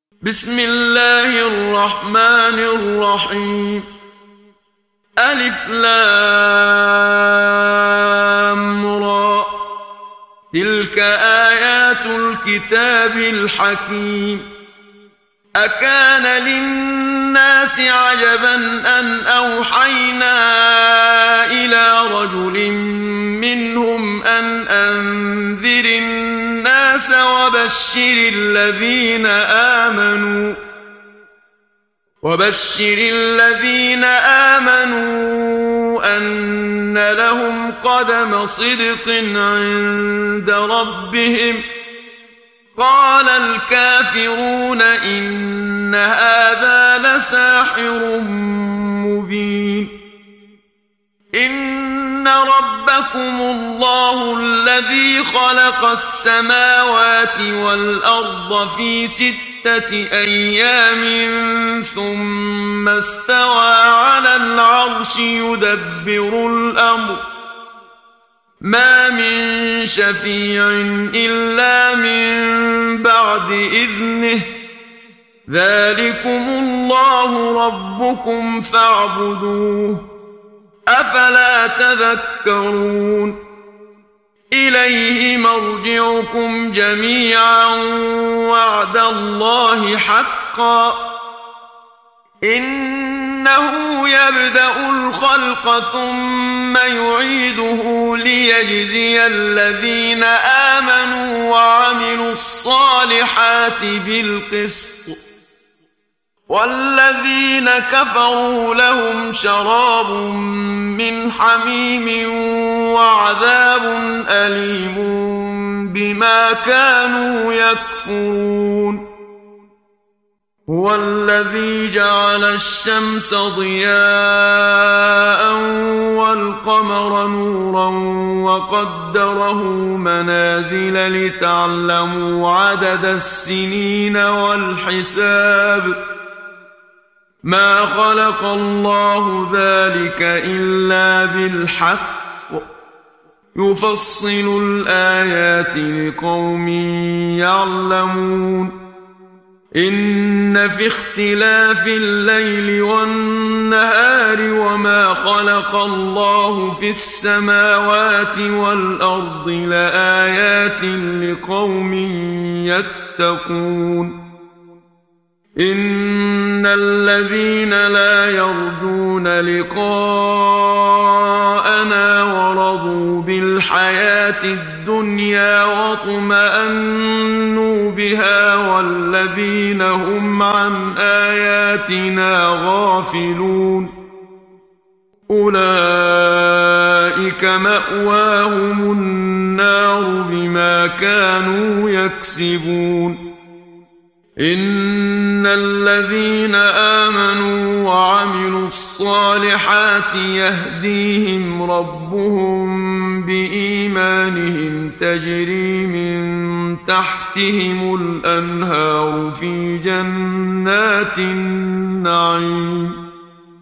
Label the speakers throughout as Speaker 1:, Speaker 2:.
Speaker 1: بسم الله الرحمن الرحيم. ألف لام را، تلك آيات الكتاب الحكيم. أكان للناس عجبا أن أوحينا إلى رجل منهم أن أنذر الناس وبشر الذين آمنوا أن لهم قدم صدق عند ربهم. قال الكافرون إن هذا لساحر مبين. إن ربكم الله الذي خلق السماوات والأرض في 6 أيام ثم استوى على العرش يدبر الأمر. ما من شفيع إلا من بعد إذنه. ذلكم الله ربكم فاعبدوه. أفلا تذكرون. إليه مرجعكم جميعا وعد الله حقا. إنه يبدأ الخلق ثم يعيده ليجزي الذين آمنوا وعملوا الصالحات بالقسط، والذين كفروا لهم شراب من حميم وعذاب أليم بما كانوا يكفرون. هو الذي جعل الشمس ضياء والقمر نورا وقدره منازل لتعلموا عدد السنين والحساب. ما خلق الله ذلك إلا بالحق. يفصل الآيات لقوم يعلمون. إن في اختلاف الليل والنهار وما خلق الله في السماوات والأرض لآيات لقوم يتقون. إن الذين لا يرجون لقاءنا ورضوا بالحياة الدنيا واطمأنوا بها والذين هم عن آياتنا غافلون أولئك مأواهم النار بما كانوا يكسبون. إن الذين آمنوا وعملوا الصالحات يهديهم ربهم بإيمانهم تجري من تحتهم الأنهار في جنات النعيم.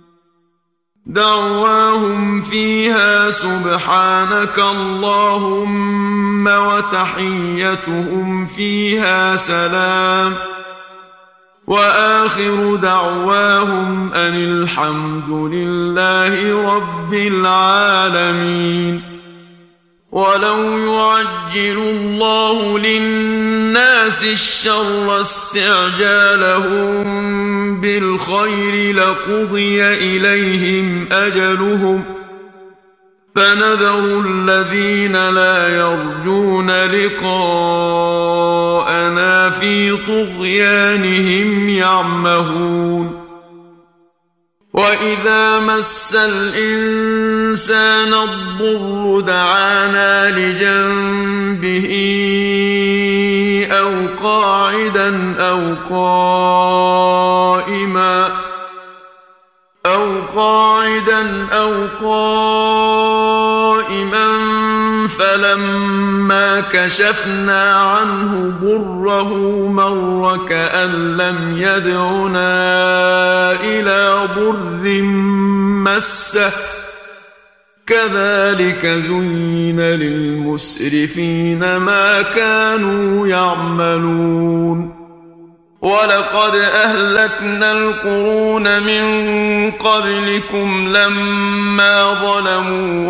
Speaker 1: دعواهم فيها سبحانك اللهم وتحيتهم فيها سلام. وآخر دعواهم أن الحمد لله رب العالمين. ولو يعجل الله للناس الشر استعجالهم بالخير لقضي إليهم أجلهم. فنذر الذين لا يرجون لقاءنا في طغيانهم يعمهون. وإذا مس الإنسان الضر دعانا لجنبه أو قاعدا أو قائما فلما كشفنا عنه ضره مر كأن لم يدعنا إلى ضر مسه. كذلك زين للمسرفين ما كانوا يعملون. ولقد أهلكنا القرون من قبلكم لما ظلموا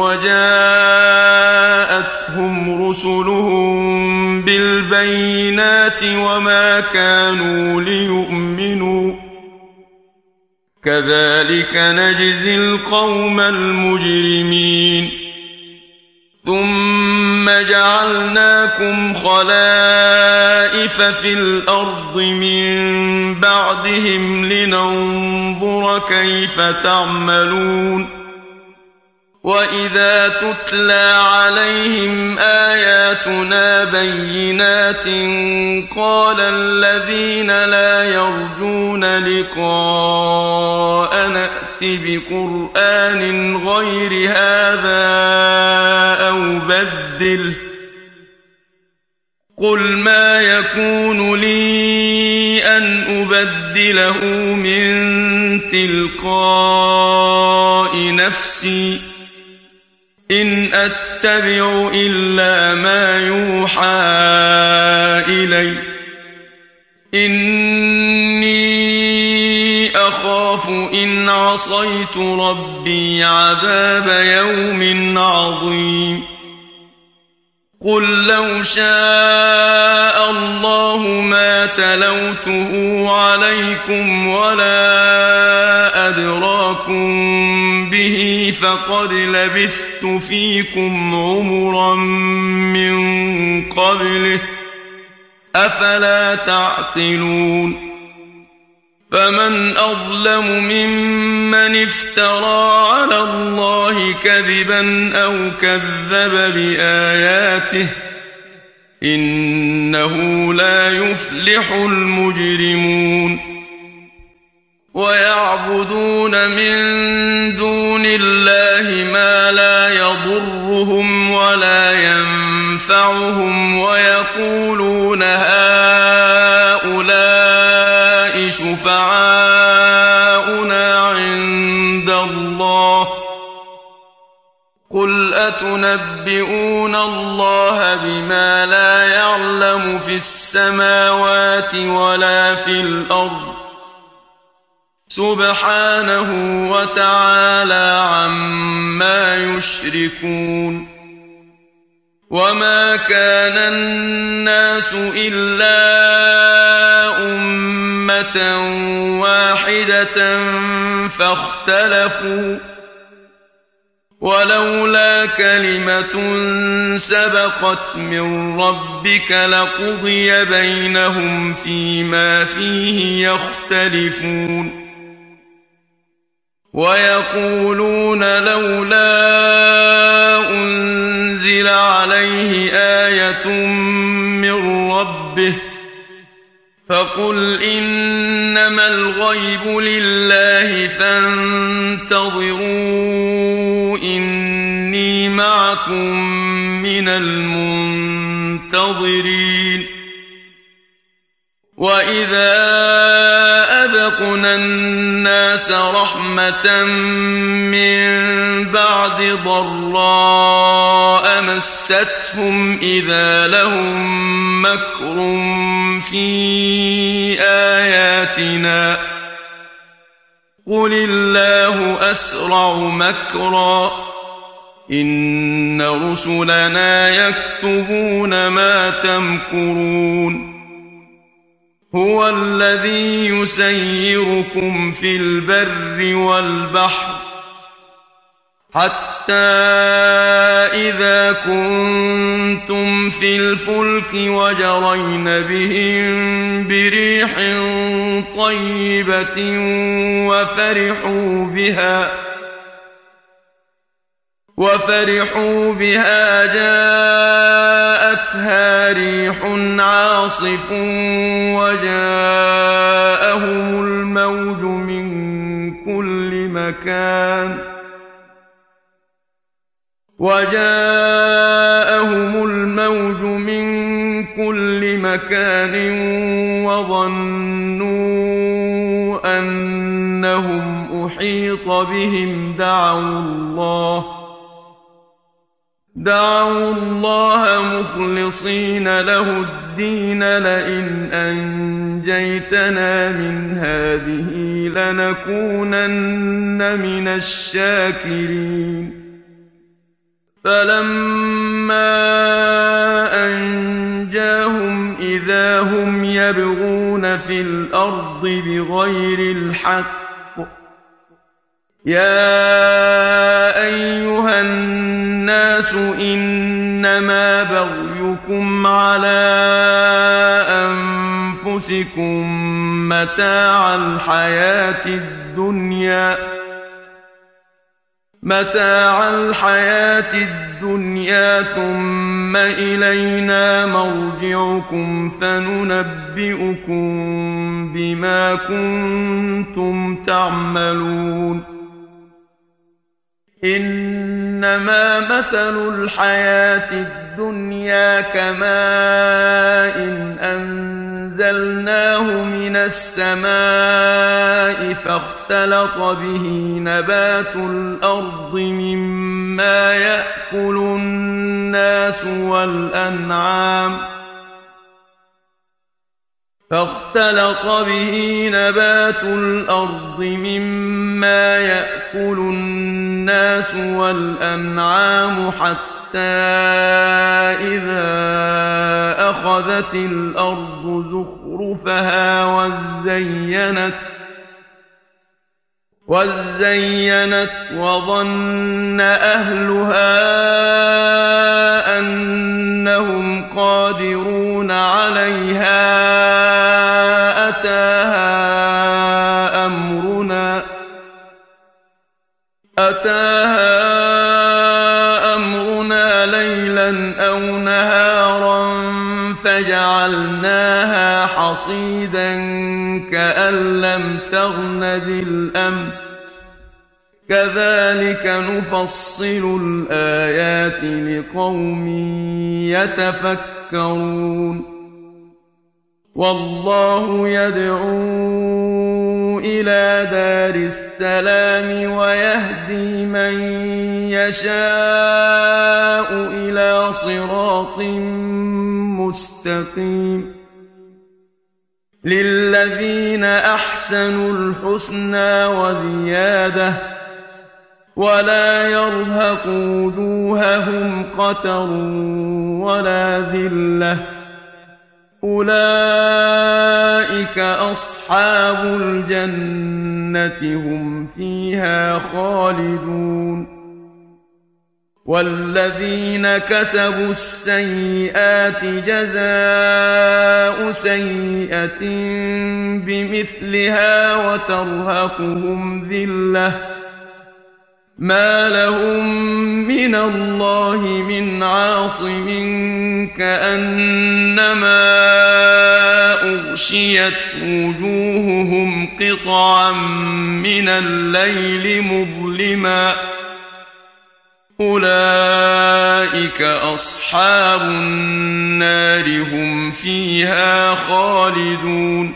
Speaker 1: وجاءتهم رسلهم بالبينات وما كانوا ليؤمنوا كذلك نجزي القوم المجرمين ثم جعلناكم خلائف في الأرض من بعدهم لننظر كيف تعملون وإذا تتلى عليهم آياتنا بينات قال الذين لا يرجون لقاء نأت بقرآن غير هذا أو بدله قل ما يكون لي أن أبدله من تلقاء نفسي إن أتبع إلا ما يوحى إلي إني أخاف إن عصيت ربي عذاب يوم عظيم قل لو شاء الله ما تلوته عليكم ولا أدراكم به فقد لبثت فيكم عمرا من قبله أفلا تعقلون فمن أظلم ممن افترى على الله كذبا أو كذب بآياته إنه لا يفلح المجرمون ويعبدون من دون الله ما لا يضرهم ولا ينفعهم ويقولون هؤلاء شفعاؤنا عند الله قل أتنبئون الله بما لا يعلم في السماوات ولا في الأرض سبحانه وتعالى عما يشركون وما كان الناس إلا أمة واحدة فاختلفوا ولولا كلمة سبقت من ربك لقضي بينهم فيما فيه يختلفون ويقولون لولا أنزل عليه آية من ربه فقل إنما الغيب لله فانتظروا إني معكم من المنتظرين وإذا أذقنا الناس رحمة من بعد ضراء مستهم إذا لهم مكر في آياتنا قل الله أسرع مكرا إن رسلنا يكتبون ما تمكرون هو الذي يسيركم في البر والبحر حتى إذا كنتم في الفلك وجرين بهم بريح طيبة وفرحوا بها جاءتها ريح عاصف وجاءهم الموج من كل مكان وظنوا أنهم أحيط بهم دعوا الله مخلصين له الدين لئن أنجيتنا من هذه لنكونن من الشاكرين فلما أنجاهم إذا هم يبغون في الأرض بغير الحق يا أيها الناس إنما بغيكم على أنفسكم متاع الحياة الدنيا ثم إلينا مرجعكم فننبئكم بما كنتم تعملون إنما مثل الحياة الدنيا كماء أنزلناه من السماء فاختلط به نبات الأرض مما يأكل الناس والأنعام حتى إذا أخذت الأرض زخرفها وزينت وظن أهلها أنهم قادرون عليها أتاها أمرنا ليلا أو نهارا فجعلناها حصيدا كأن لم تغن بالأمس كذلك نفصل الآيات لقوم يتفكرون والله يدعو إلى دار السلام ويهدي من يشاء إلى صراط مستقيم للذين أحسنوا الحسنى وزيادة ولا يرهق وجوههم قتر ولا ذلة أولئك أصحاب الجنة هم فيها خالدون والذين كسبوا السيئات جزاء سيئة بمثلها وترهقهم ذلة ما لهم من الله من عاصم كأنما أغشيت وجوههم قطعا من الليل مظلما أولئك أصحاب النار هم فيها خالدون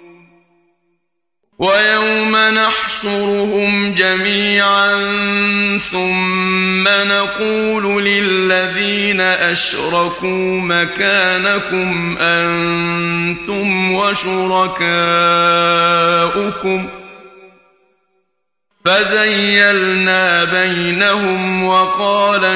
Speaker 1: ويوم نحشرهم جميعا ثم نقول للذين أشركوا مكانكم أنتم وشركاؤكم فزيلنا بينهم وقال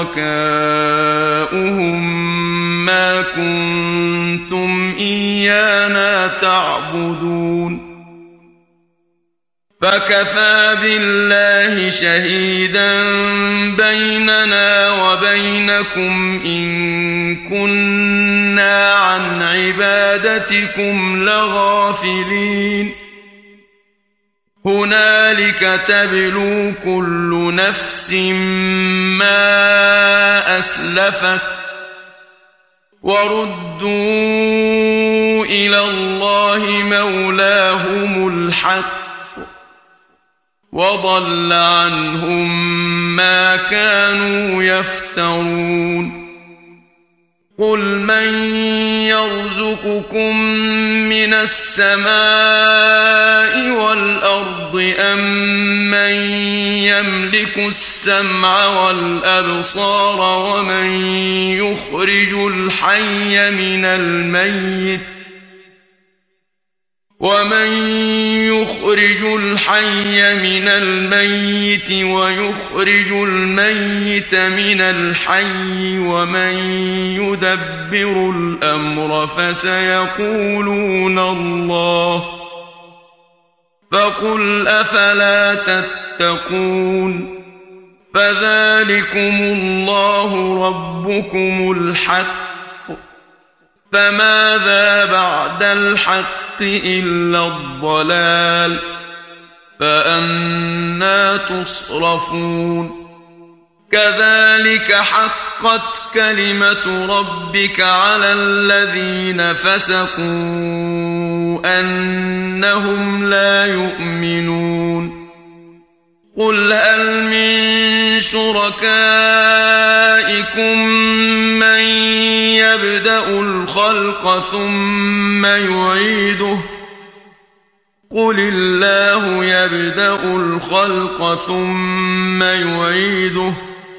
Speaker 1: شركاؤهم ما كنتم إيانا تعبدون فكفى بالله شهيدا بيننا وبينكم إن كنا عن عبادتكم لغافلين هنالك تبلو كل نفس ما أسلفت وردوا إلى الله مولاهم الحق وضل عنهم ما كانوا يفترون قل من يرزقكم من السماء والأرض أم من يملك السمع والأبصار ومن يخرج الحي من الميت ويخرج الميت من الحي ومن يدبر الأمر فسيقولون الله فقل أفلا تتقون فذلكم الله ربكم الحق فماذا بعد الحق إلا الضلال فأنى تصرفون كذلك حقت كلمة ربك على الذين فسقوا أنهم لا يؤمنون قل هل من شركائكم من يبدأ الخلق ثم يعيده قل الله يبدأ الخلق ثم يعيده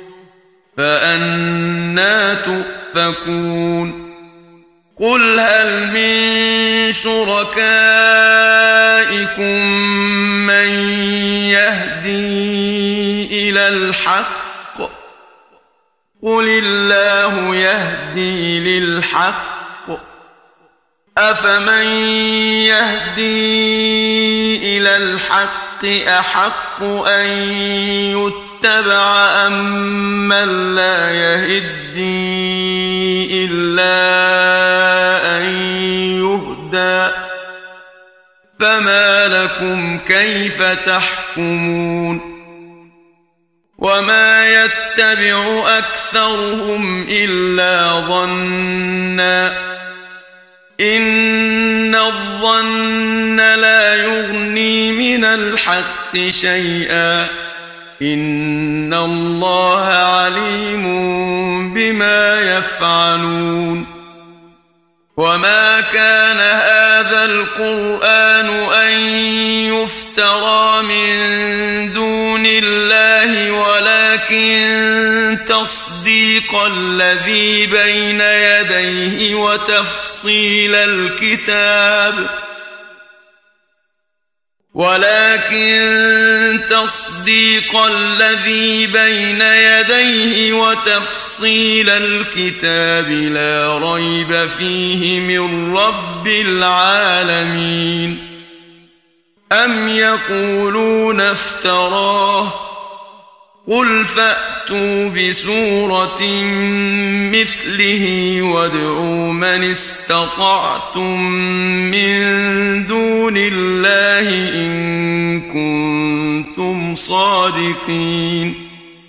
Speaker 1: فأنى تؤفكون قل هل من شركائكم من يهدي إلى الحق قل الله يهدي للحق أفمن يهدي إلى الحق أحق أن يتبع أم من لا يهدي إلا أن يهدى فما لكم كيف تحكمون وما يتبع أكثرهم إلا ظنا إن الظن لا يغني من الحق شيئا إن الله عليم بما يفعلون وما كان هذا القرآن أن يفترى من دون الله ولكن تصديق الذي بين يديه وتفصيل الكتاب لا ريب فيه من رب العالمين أم يقولون افتراه قل فأتوا بسورة مثله وادعوا من استطعتم من دون الله إن كنتم صادقين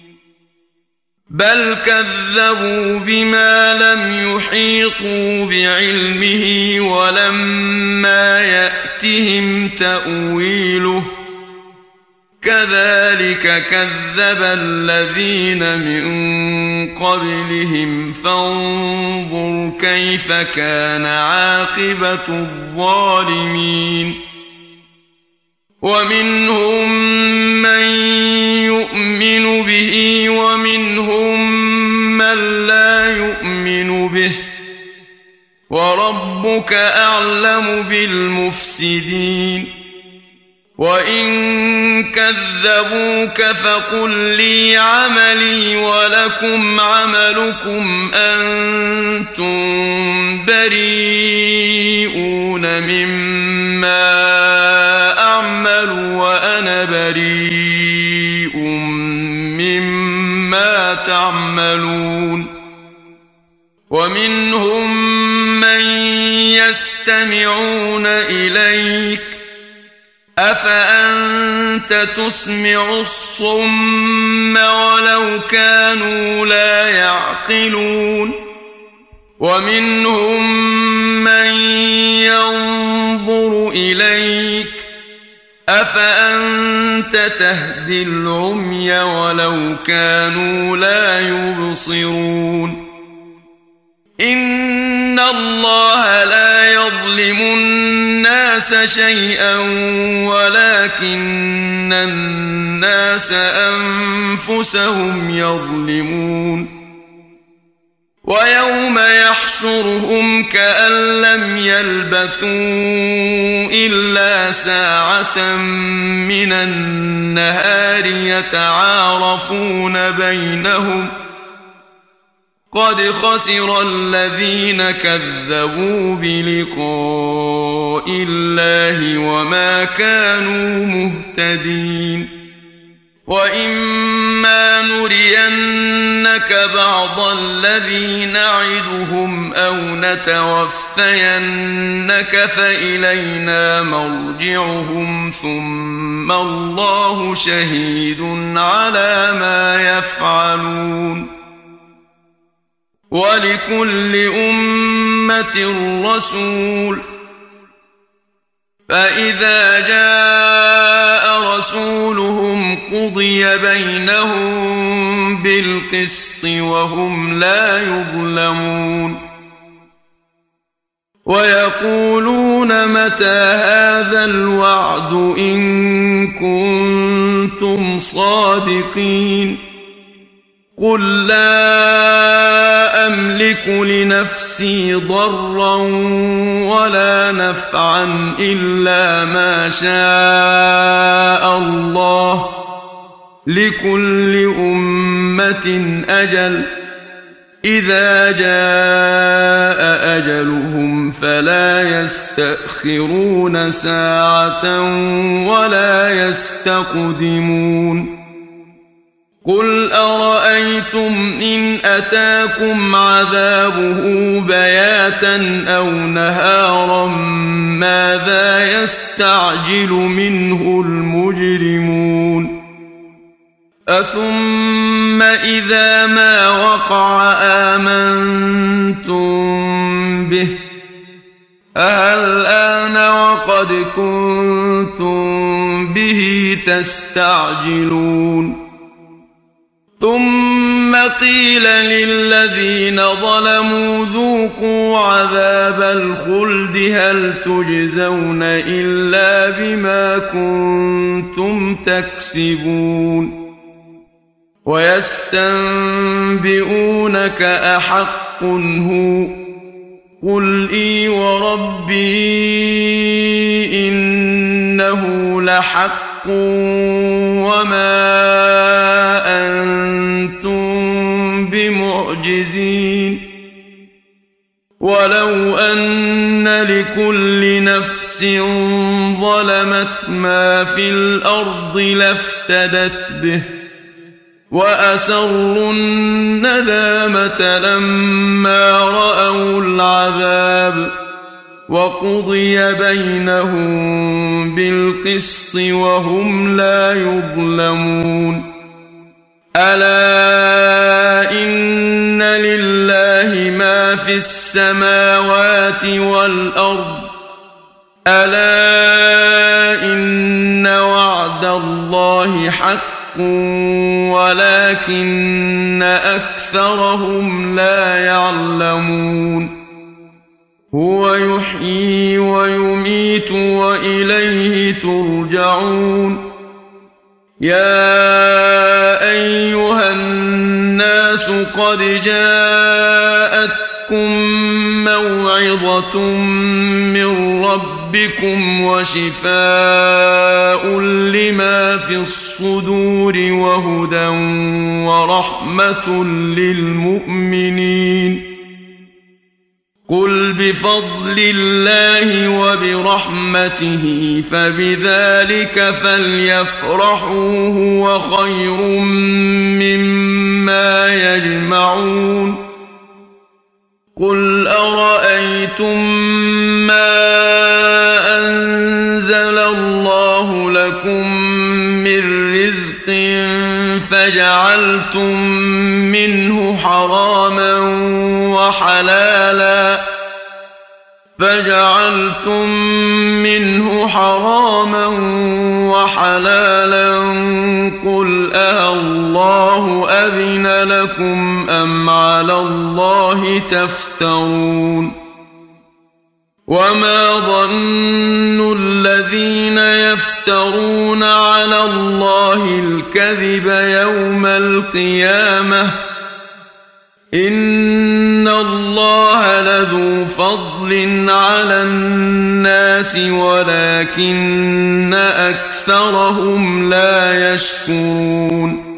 Speaker 1: بل كذبوا بما لم يحيطوا بعلمه ولما يأتهم تأويله كذلك كذب الذين من قبلهم فانظر كيف كان عاقبة الظالمين ومنهم من يؤمن به ومنهم من لا يؤمن به وربك أعلم بالمفسدين وإن كذبوك فقل لي عملي ولكم عملكم أنتم بريئون مما أعمل وأنا بريء مما تعملون ومنهم من يستمعون إليك أفأنت تسمع الصم ولو كانوا لا يعقلون ومنهم من ينظر إليك أفأنت تهدي العمي ولو كانوا لا يبصرون إن الله لا يظلم الناس الناس شيئا ولكن الناس أنفسهم يظلمون ويوم يحشرهم كأن لم يلبثوا إلا ساعة من النهار يتعارفون بينهم قد خسر الذين كذبوا بلقاء الله وما كانوا مهتدين وإما نرينك بعض الذي نعدهم أو نتوفينك فإلينا مرجعهم ثم الله شهيد على ما يفعلون ولكل أمة رسول فإذا جاء رسولهم قضي بينهم بالقسط وهم لا يظلمون ويقولون متى هذا الوعد إن كنتم صادقين قل لا أملك لنفسي ضرا ولا نفعا إلا ما شاء الله لكل أمة أجل إذا جاء أجلهم فلا يستأخرون ساعة ولا يستقدمون قل أرأيتم إن أتاكم عذابه بياتا أو نهارا ماذا يستعجل منه المجرمون أثم إذا ما وقع آمنتم به الآن وقد كنتم به تستعجلون ثم قيل للذين ظلموا ذوقوا عذاب الخلد هل تجزون إلا بما كنتم تكسبون ويستنبئونك أحق هو قل إي وربي إنه لحق وما أنتم بمعجزين ولو أن لكل نفس ظلمت ما في الأرض لافتدت به وأسروا الندامة لما رأوا العذاب وقضي بينهم بالقسط وهم لا يظلمون ألا إن لله ما في السماوات والأرض ألا إن وعد الله حق ولكن أكثرهم لا يعلمون هو يحيي ويميت وإليه ترجعون يا أيها الناس قد جاءتكم موعظة من ربكم وشفاء لما في الصدور وهدى ورحمة للمؤمنين قل بفضل الله وبرحمته فبذلك فليفرحوا هو خير مما يجمعون قل أرأيتم ما أنزل الله لكم من رزق فجعلتم منه حراما وحلالا قل الله أذن لكم أم على الله تفترون وما ظن الذين يفترون على الله الكذب يوم القيامة إن الله لذو فضل على الناس ولكن أكثرهم لا يشكرون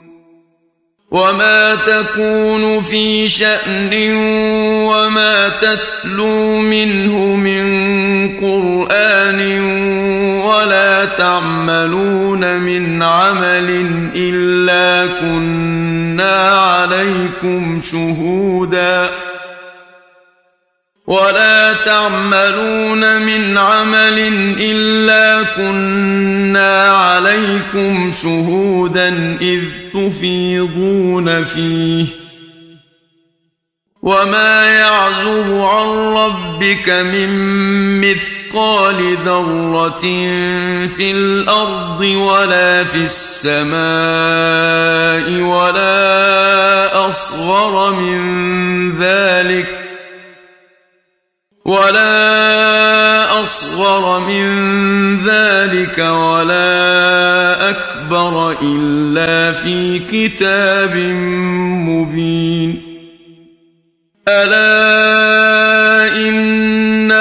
Speaker 1: وما تكون في شأن وما تتلو منه من قرآن ولا تعملون من عمل إلا كنا عليكم شهودا إذ تفيضون فيه وما يعزب عن ربك من مثقال ذرة في الأرض ولا في السماء ولا أصغر من ذلك ولا أكبر إلا في كتاب مبين ألا إن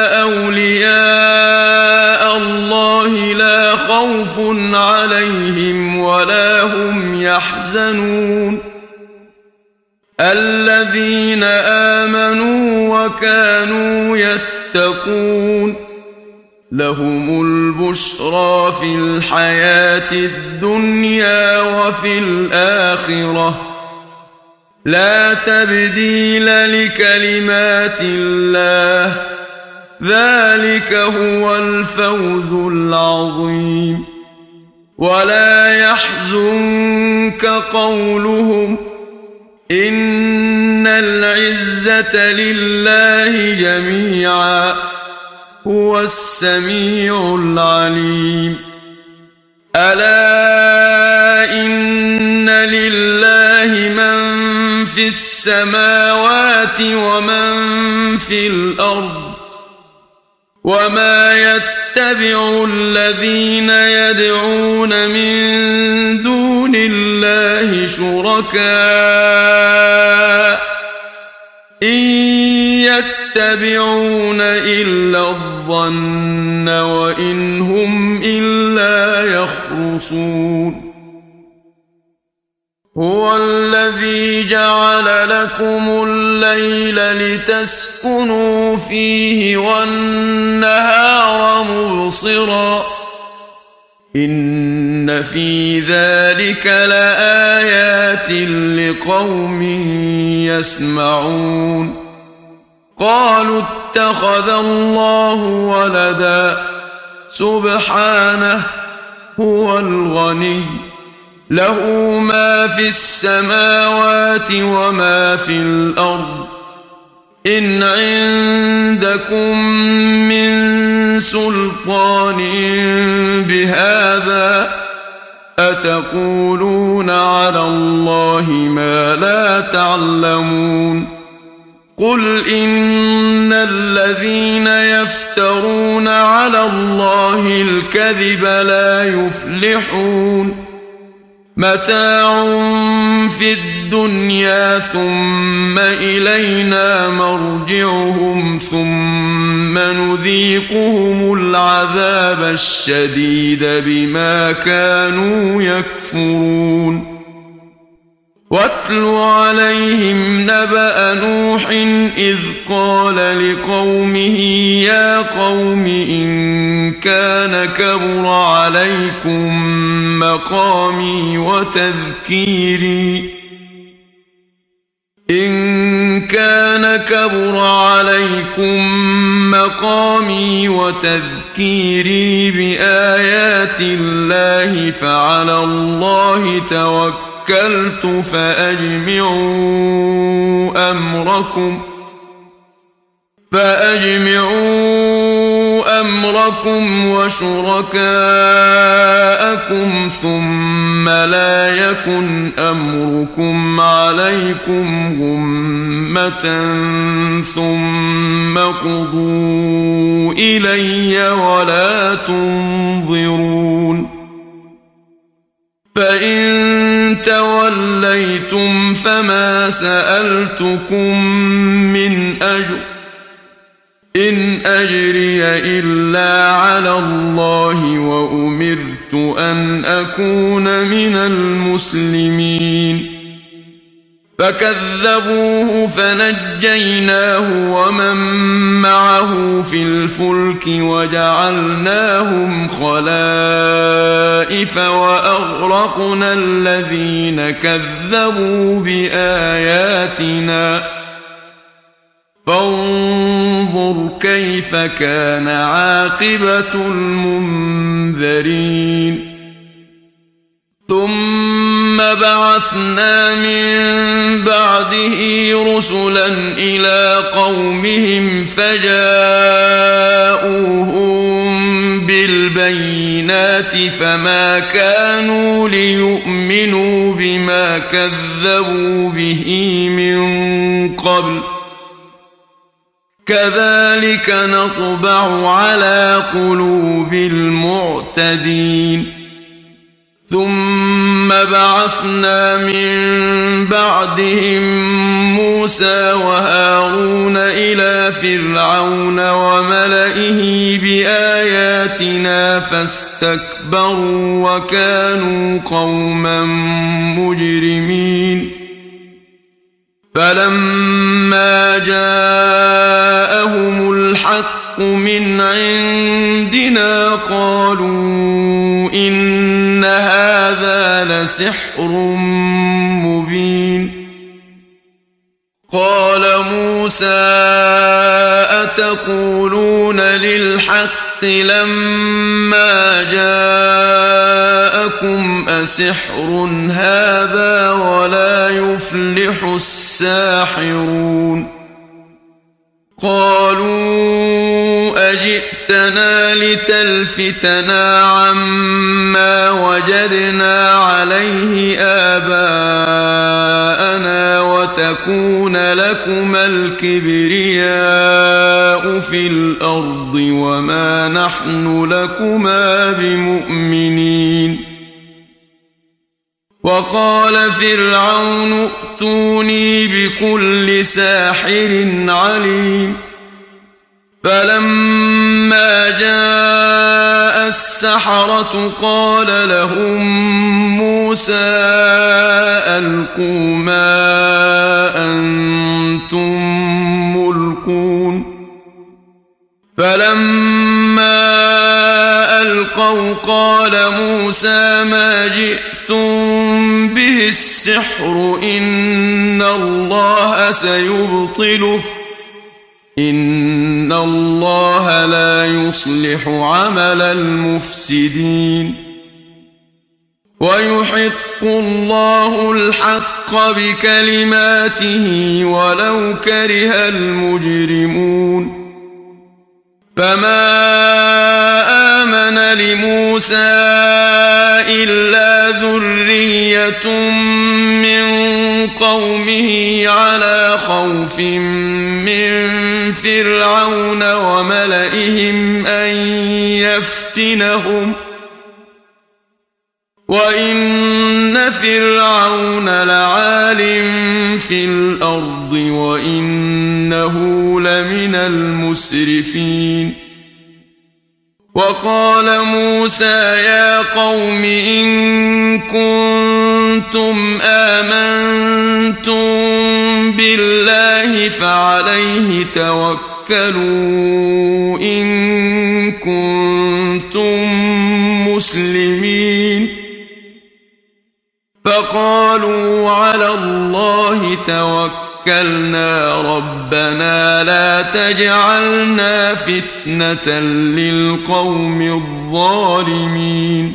Speaker 1: أولياء الله لا خوف عليهم ولا هم يحزنون الذين آمنوا وكانوا يتقون لهم البشرى في الحياة الدنيا وفي الآخرة لا تبديل لكلمات الله ذلك هو الفوز العظيم ولا يحزنك قولهم إن العزة لله جميعا هو السميع العليم ألا إن لله من في السماوات ومن في الأرض وما يتبع الذين يدعون من دون الله شركاء إن يتبعون إلا الظن وإن هم إلا يخرصون هو الذي جعل لكم الليل لتسكنوا فيه والنهار مبصرا إن في ذلك لآيات لقوم يسمعون قالوا اتخذ الله ولدا سبحانه هو الغني له ما في السماوات وما في الأرض إن عندكم من سلطان بهذا أتقولون على الله ما لا تعلمون قل إن الذين يفترون على الله الكذب لا يفلحون متاع في الدنيا ثم إلينا مرجعهم ثم نذيقهم العذاب الشديد بما كانوا يكفرون واتل عليهم نبأ نوح إذ قال لقومه يا قوم إن كان كبر عليكم مقامي وتذكيري بآيات الله فعلى الله توكلت فأجمعوا أمركم وشركاءكم ثم لا يكن أمركم عليكم غمة ثم قضوا إلي ولا تنظرون فإن توليتم فما سألتكم من أجر إن أجري إلا على الله وأمرت أن أكون من المسلمين فكذبوه فنجيناه ومن معه في الفلك وجعلناهم خلائف وأغرقنا الذين كذبوا بآياتنا فانظر كيف كان عاقبة المنذرين ثم بعثنا من بعده رسلا إلى قومهم فجاءوهم بالبينات فما كانوا ليؤمنوا بما كذبوا به من قبل كذلك نطبع على قلوب المعتدين ثم بعثنا من بعدهم موسى وهارون إلى فرعون وملئه بآياتنا فاستكبروا وكانوا قوما مجرمين فلما جاءهم الحق من عندنا قالوا إن هذا لسحر مبين قال موسى أتقولون للحق لما جاءكم أسحر هذا ولا يفلح الساحرون قالوا أجئتنا لتلفتنا عما وجدنا عليه آباءنا وتكون لكما الكبرياء في الأرض وما نحن لكما بمؤمنين وقال فرعون ائتوني بكل ساحر عليم فلما جاء السحرة قال لهم موسى ألقوا ما أنتم ملقون فلما ألقوا قال موسى ما جئتم به السحر إن الله سيبطله إن الله لا يصلح عمل المفسدين ويحق الله الحق بكلماته ولو كره المجرمون فما آمن لموسى إلا ذرية من قومه على خوف من فرعون وملئهم أن يفتنهم وإن فرعون لعال في الأرض وإنه لمن المسرفين وقال موسى يا قوم إن كنتم آمنتم بالله فعليه توكلوا إن كنتم مسلمين فقالوا على الله توكلنا ربنا لا تجعلنا فتنة للقوم الظالمين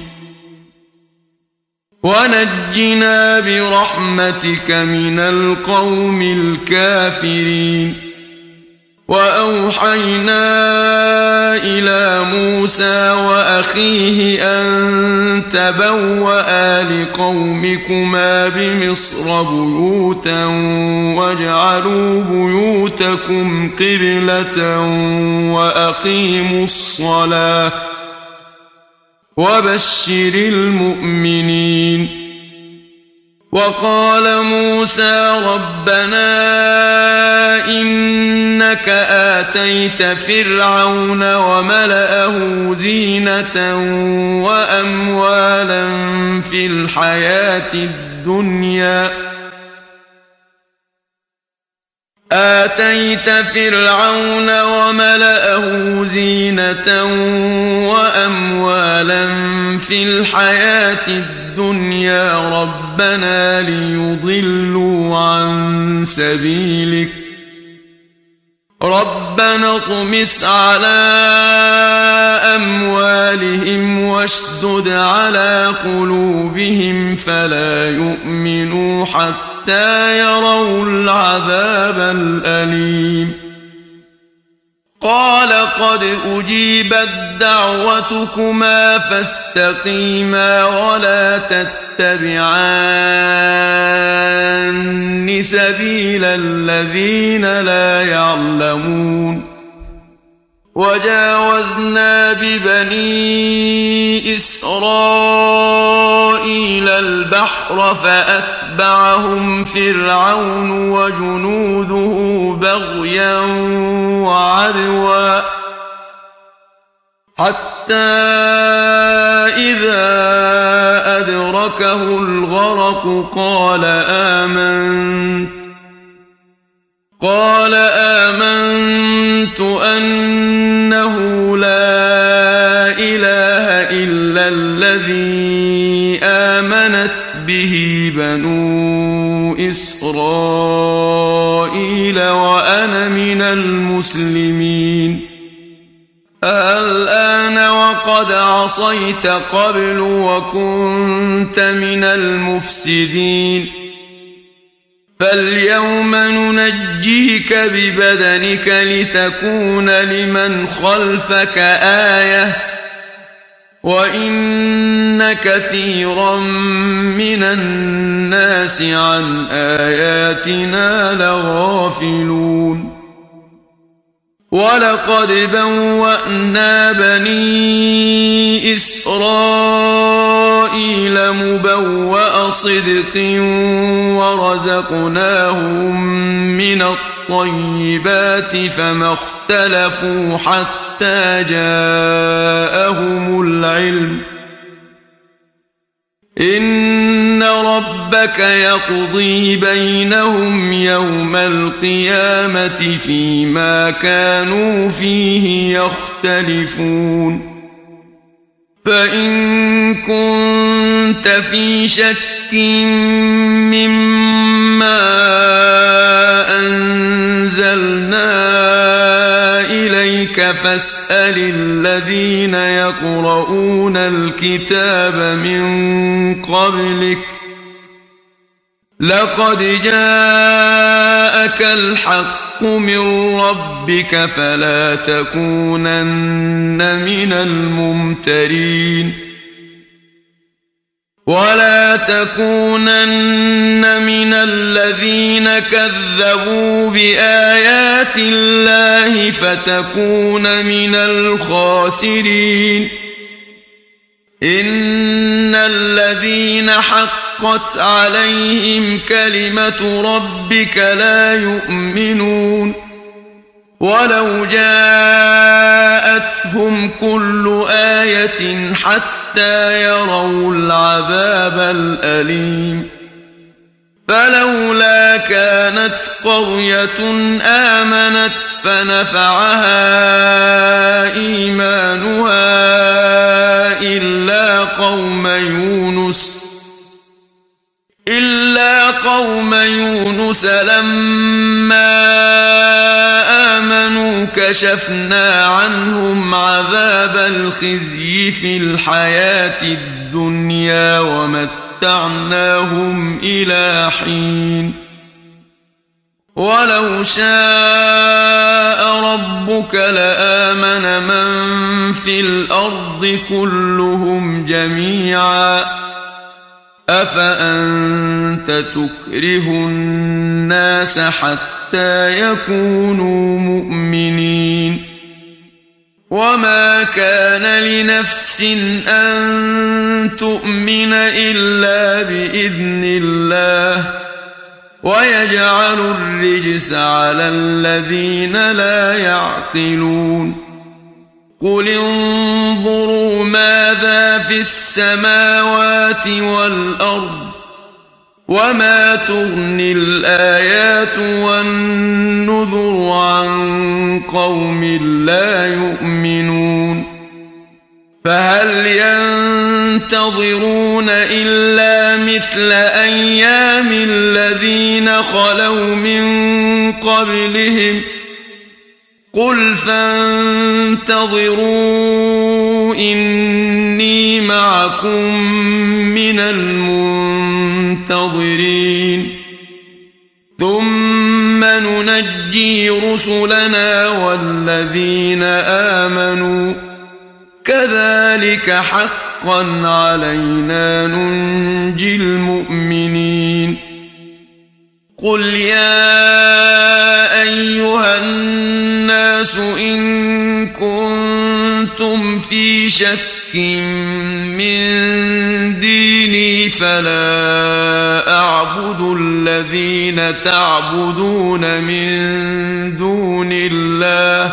Speaker 1: ونجنا برحمتك من القوم الكافرين وأوحينا إلى موسى وأخيه أن تبوأ لقومكما بمصر بيوتا واجعلوا بيوتكم قبلة وأقيموا الصلاة وبشر المؤمنين. وقال موسى ربنا إنك آتيت فرعون وملأه زينة وأموالا في الحياة الدنيا ربنا ليضلوا عن سبيلك ربنا اطمس على أموالهم واشدد على قلوبهم فلا يؤمنوا حتى يروا العذاب الأليم. قال قد أجيبت دعوتكما فاستقيما ولا تتبعان سبيل الذين لا يعلمون. وجاوزنا ببني إسرائيل البحر فأتبعهم فرعون وجنوده بغيا وعدوا حتى إذا أدركه الغرق قال آمنت أنه لا إله إلا الذي آمنت به بنو إسرائيل وأنا من المسلمين. الآن وقد عصيت قبل وكنت من المفسدين فاليوم ننجيك ببدنك لتكون لمن خلفك آية وإن كثيرا من الناس عن آياتنا لغافلون. ولقد بوأنا بني إسرائيل مبوأ صدق ورزقناهم من الطيبات فما اختلفوا حتى جاءهم العلم إن ربك يقضي بينهم يوم القيامة فيما كانوا فيه يختلفون. فإن كنت في شك مما أنزلنا إليك فاسأل الذين يقرؤون الكتاب من قبلك لقد جاءك الحق من ربك فلا تكونن من الممترين. ولا تكونن من الذين كذبوا بآيات الله فتكون من الخاسرين. إن الذين حقت عليهم كلمة ربك لا يؤمنون ولو جاءتهم كل آية حتى يروا العذاب الأليم. فلولا كانت قرية آمنت فنفعها إيمانها إلا قوم يونس لما آمنوا كشفنا عنهم عذاب الخزي في الحياة الدنيا ومتعناهم إلى حين. ولو شاء شاء ربك لآمن من في الأرض كلهم جميعا أفأنت تكره الناس حتى يكونوا مؤمنين وما كان لنفس أن تؤمن إلا بإذن الله ويجعل الرجس على الذين لا يعقلون قل انظروا ماذا في السماوات والأرض وما تغني الآيات والنذر عن قوم لا يؤمنون فهل ينتظرون إلا مثل أيام الذين خلوا من قبلهم قل فانتظروا إني معكم من المنتظرين ثم ننجي رسلنا والذين آمنوا كذلك حقا علينا ننجي المؤمنين قل يا أيها الناس إن كنتم في شك من ديني فلا أعبد الذين تعبدون من دون الله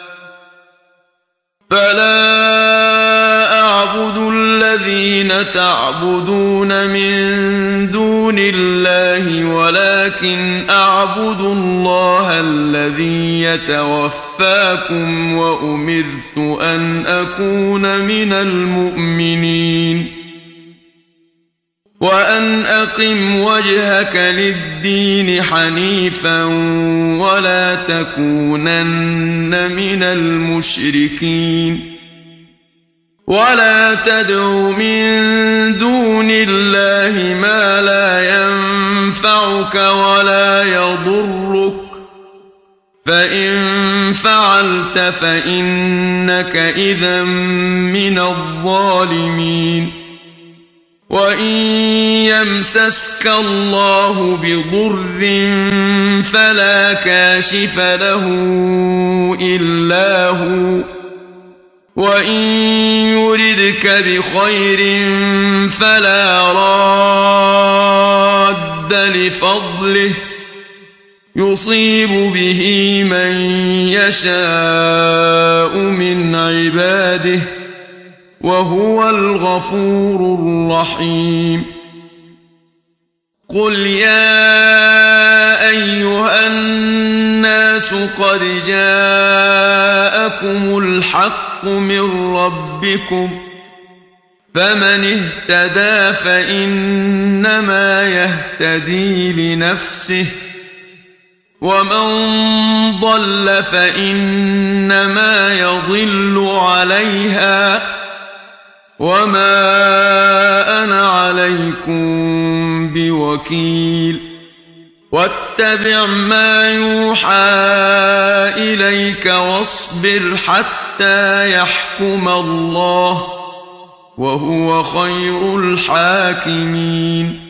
Speaker 1: ولكن أعبد الله الذي يتوفاكم وأمرت أن أكون من المؤمنين وأن أقم وجهك للدين حنيفا ولا تكونن من المشركين ولا تدع من دون الله ما لا ينفعك ولا يضرك فإن فعلت فإنك إذا من الظالمين وإن يمسسك الله بضر فلا كاشف له إلا هو وإن يردك بخير فلا راد لفضله يصيب به من يشاء من عباده وهو الغفور الرحيم قل يا أيها الناس قد جاءكم الحق من ربكم فمن اهتدى فإنما يهتدي لنفسه ومن ضل فإنما يضل عليها وما أنا عليكم بوكيل واتبع ما يوحى إليك واصبر حتى يحكم الله وهو خير الحاكمين